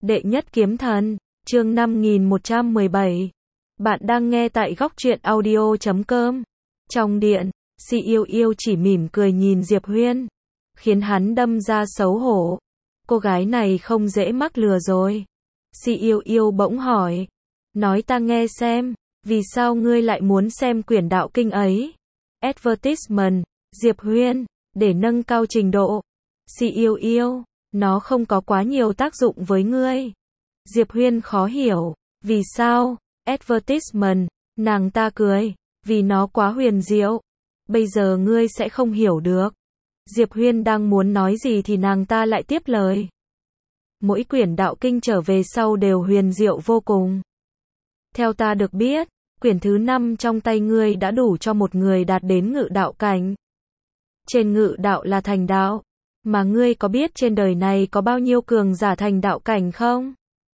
Đệ nhất kiếm thần, chương 5117. Bạn đang nghe tại góc truyện audio.com. Trong điện, Si Yêu Yêu chỉ mỉm cười nhìn Diệp Huyên, khiến hắn đâm ra xấu hổ. Cô gái này không dễ mắc lừa rồi. Si Yêu Yêu bỗng hỏi, nói ta nghe xem, vì sao ngươi lại muốn xem quyển đạo kinh ấy? Advertisement, Diệp Huyên, để nâng cao trình độ. Si Yêu Yêu, nó không có quá nhiều tác dụng với ngươi. Diệp Huyên khó hiểu, vì sao? Advertisement, nàng ta cười, vì nó quá huyền diệu. Bây giờ ngươi sẽ không hiểu được. Diệp Huyên đang muốn nói gì thì nàng ta lại tiếp lời. Mỗi quyển đạo kinh trở về sau đều huyền diệu vô cùng. Theo ta được biết, quyển thứ 5 trong tay ngươi đã đủ cho một người đạt đến ngự đạo cảnh. Trên ngự đạo là thành đạo. Mà ngươi có biết trên đời này có bao nhiêu cường giả thành đạo cảnh không?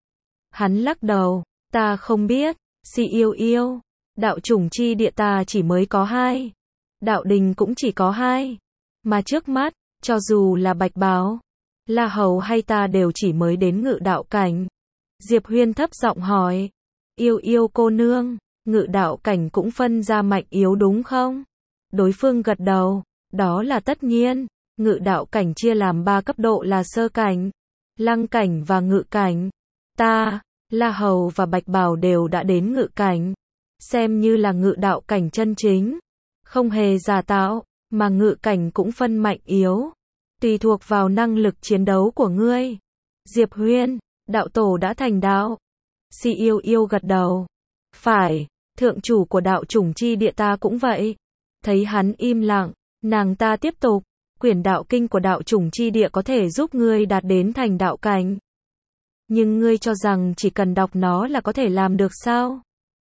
Hắn lắc đầu, ta không biết. Si Yêu Yêu, đạo chủng chi địa ta chỉ mới có 2. Đạo đình cũng chỉ có 2. Mà trước mắt, cho dù là Bạch Bào, La Hầu hay ta đều chỉ mới đến ngự đạo cảnh. Diệp Huyên thấp giọng hỏi, Yêu Yêu cô nương, ngự đạo cảnh cũng phân ra mạnh yếu đúng không? Đối phương gật đầu, đó là tất nhiên. Ngự đạo cảnh chia làm 3 cấp độ là sơ cảnh, lăng cảnh và ngự cảnh. Ta, La Hầu và Bạch Bào đều đã đến ngự cảnh, xem như là ngự đạo cảnh chân chính, không hề giả tạo, mà ngự cảnh cũng phân mạnh yếu, tùy thuộc vào năng lực chiến đấu của ngươi. Diệp Huyên, đạo tổ đã thành đạo. Si Yêu Yêu gật đầu. Phải, thượng chủ của đạo chủng chi địa ta cũng vậy. Thấy hắn im lặng, nàng ta tiếp tục. Quyển đạo kinh của đạo chủng chi địa có thể giúp ngươi đạt đến thành đạo cảnh. Nhưng ngươi cho rằng chỉ cần đọc nó là có thể làm được sao?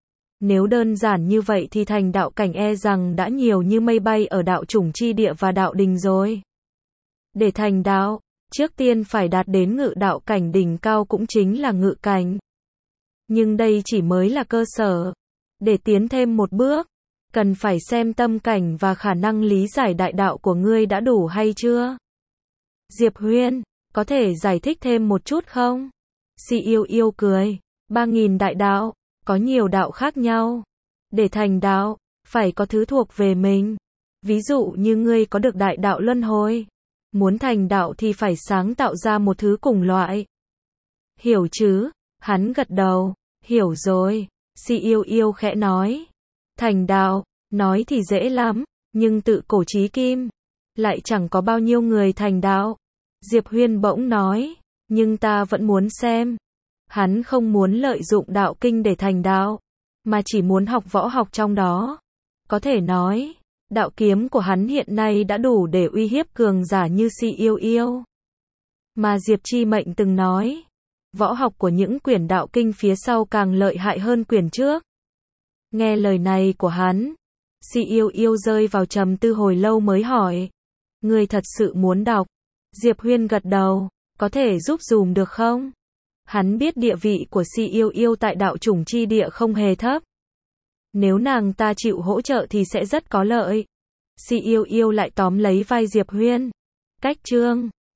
Nếu đơn giản như vậy thì thành đạo cảnh e rằng đã nhiều như mây bay ở đạo chủng chi địa và đạo đình rồi. Để thành đạo, trước tiên phải đạt đến ngự đạo cảnh đỉnh cao cũng chính là ngự cảnh. Nhưng đây chỉ mới là cơ sở. Để tiến thêm một bước, cần phải xem tâm cảnh và khả năng lý giải đại đạo của ngươi đã đủ hay chưa? Diệp Huyên, có thể giải thích thêm một chút không? Si Yêu Yêu cười, 3.000 đại đạo, có nhiều đạo khác nhau. Để thành đạo, phải có thứ thuộc về mình. Ví dụ như ngươi có được đại đạo luân hồi. Muốn thành đạo thì phải sáng tạo ra một thứ cùng loại. Hiểu chứ? Hắn gật đầu, hiểu rồi. Si Yêu Yêu khẽ nói. Thành đạo, nói thì dễ lắm, nhưng tự cổ chí kim, lại chẳng có bao nhiêu người thành đạo. Diệp Huyên bỗng nói, nhưng ta vẫn muốn xem. Hắn không muốn lợi dụng đạo kinh để thành đạo, mà chỉ muốn học võ học trong đó. Có thể nói, đạo kiếm của hắn hiện nay đã đủ để uy hiếp cường giả như Si Yêu Yêu. Mà Diệp Chi Mệnh từng nói, võ học của những quyển đạo kinh phía sau càng lợi hại hơn quyển trước. Nghe lời này của hắn, Si Yêu Yêu rơi vào trầm tư hồi lâu mới hỏi, ngươi thật sự muốn đọc? Diệp Huyên gật đầu, có thể giúp dùm được không? Hắn biết địa vị của Si Yêu Yêu tại đạo chủng chi địa không hề thấp. Nếu nàng ta chịu hỗ trợ thì sẽ rất có lợi. Si Yêu Yêu lại tóm lấy vai Diệp Huyên. Cách chương